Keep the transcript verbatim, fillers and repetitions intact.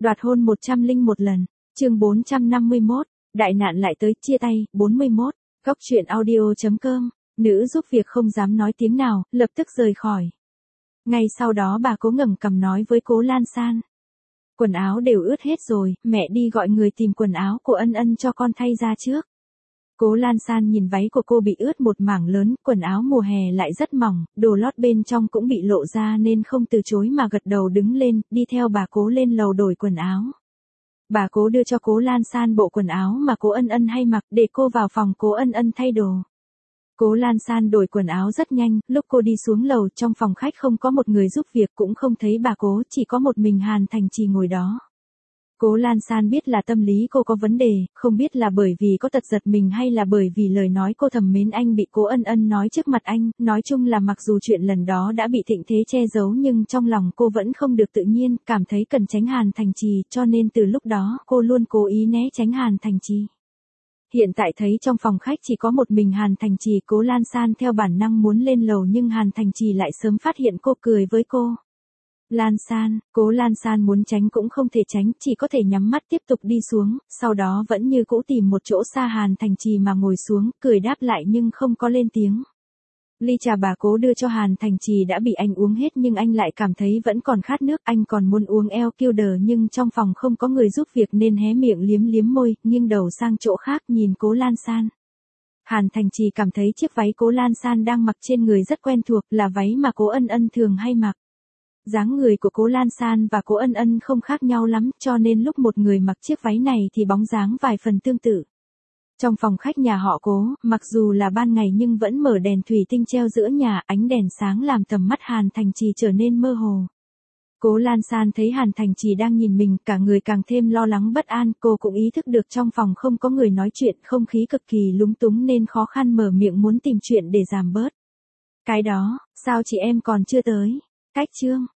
Đoạt hôn một trăm linh một lần, chương bốn trăm năm mươi mốt, đại nạn lại tới, chia tay, bốn mươi mốt, góc truyện audio chấm com, nữ giúp việc không dám nói tiếng nào, lập tức rời khỏi. Ngay sau đó bà Cố ngẩng cằm nói với Cố Lan San. Quần áo đều ướt hết rồi, mẹ đi gọi người tìm quần áo của Ân Ân cho con thay ra trước. Cố Lan San nhìn váy của cô bị ướt một mảng lớn, quần áo mùa hè lại rất mỏng, đồ lót bên trong cũng bị lộ ra nên không từ chối mà gật đầu đứng lên, đi theo bà Cố lên lầu đổi quần áo. Bà Cố đưa cho Cố Lan San bộ quần áo mà Cố Ân Ân hay mặc để cô vào phòng Cố Ân Ân thay đồ. Cố Lan San đổi quần áo rất nhanh, lúc cô đi xuống lầu trong phòng khách không có một người giúp việc cũng không thấy bà Cố, chỉ có một mình Hàn Thành Trì ngồi đó. Cố Lan San biết là tâm lý cô có vấn đề, không biết là bởi vì có tật giật mình hay là bởi vì lời nói cô thầm mến anh bị Cố Ân Ân nói trước mặt anh, nói chung là mặc dù chuyện lần đó đã bị Thịnh Thế che giấu nhưng trong lòng cô vẫn không được tự nhiên, cảm thấy cần tránh Hàn Thành Trì, cho nên từ lúc đó cô luôn cố ý né tránh Hàn Thành Trì. Hiện tại thấy trong phòng khách chỉ có một mình Hàn Thành Trì, Cố Lan San theo bản năng muốn lên lầu nhưng Hàn Thành Trì lại sớm phát hiện cô, cười với cô. Lan San, Cố Lan San muốn tránh cũng không thể tránh, chỉ có thể nhắm mắt tiếp tục đi xuống, sau đó vẫn như cũ tìm một chỗ xa Hàn Thành Trì mà ngồi xuống, cười đáp lại nhưng không có lên tiếng. Ly trà bà Cố đưa cho Hàn Thành Trì đã bị anh uống hết nhưng anh lại cảm thấy vẫn còn khát nước, anh còn muốn uống eo kiêu đờ nhưng trong phòng không có người giúp việc nên hé miệng liếm liếm môi, nghiêng đầu sang chỗ khác nhìn Cố Lan San. Hàn Thành Trì cảm thấy chiếc váy Cố Lan San đang mặc trên người rất quen thuộc, là váy mà Cố Ân Ân thường hay mặc. Dáng người của Cố Lan San và Cố Ân Ân không khác nhau lắm, cho nên lúc một người mặc chiếc váy này thì bóng dáng vài phần tương tự. Trong phòng khách nhà họ Cố, mặc dù là ban ngày nhưng vẫn mở đèn thủy tinh treo giữa nhà, ánh đèn sáng làm tầm mắt Hàn Thành Trì trở nên mơ hồ. Cố Lan San thấy Hàn Thành Trì đang nhìn mình, cả người càng thêm lo lắng bất an, cô cũng ý thức được trong phòng không có người nói chuyện, không khí cực kỳ lúng túng nên khó khăn mở miệng muốn tìm chuyện để giảm bớt. Cái đó, sao chị em còn chưa tới? Cách chương,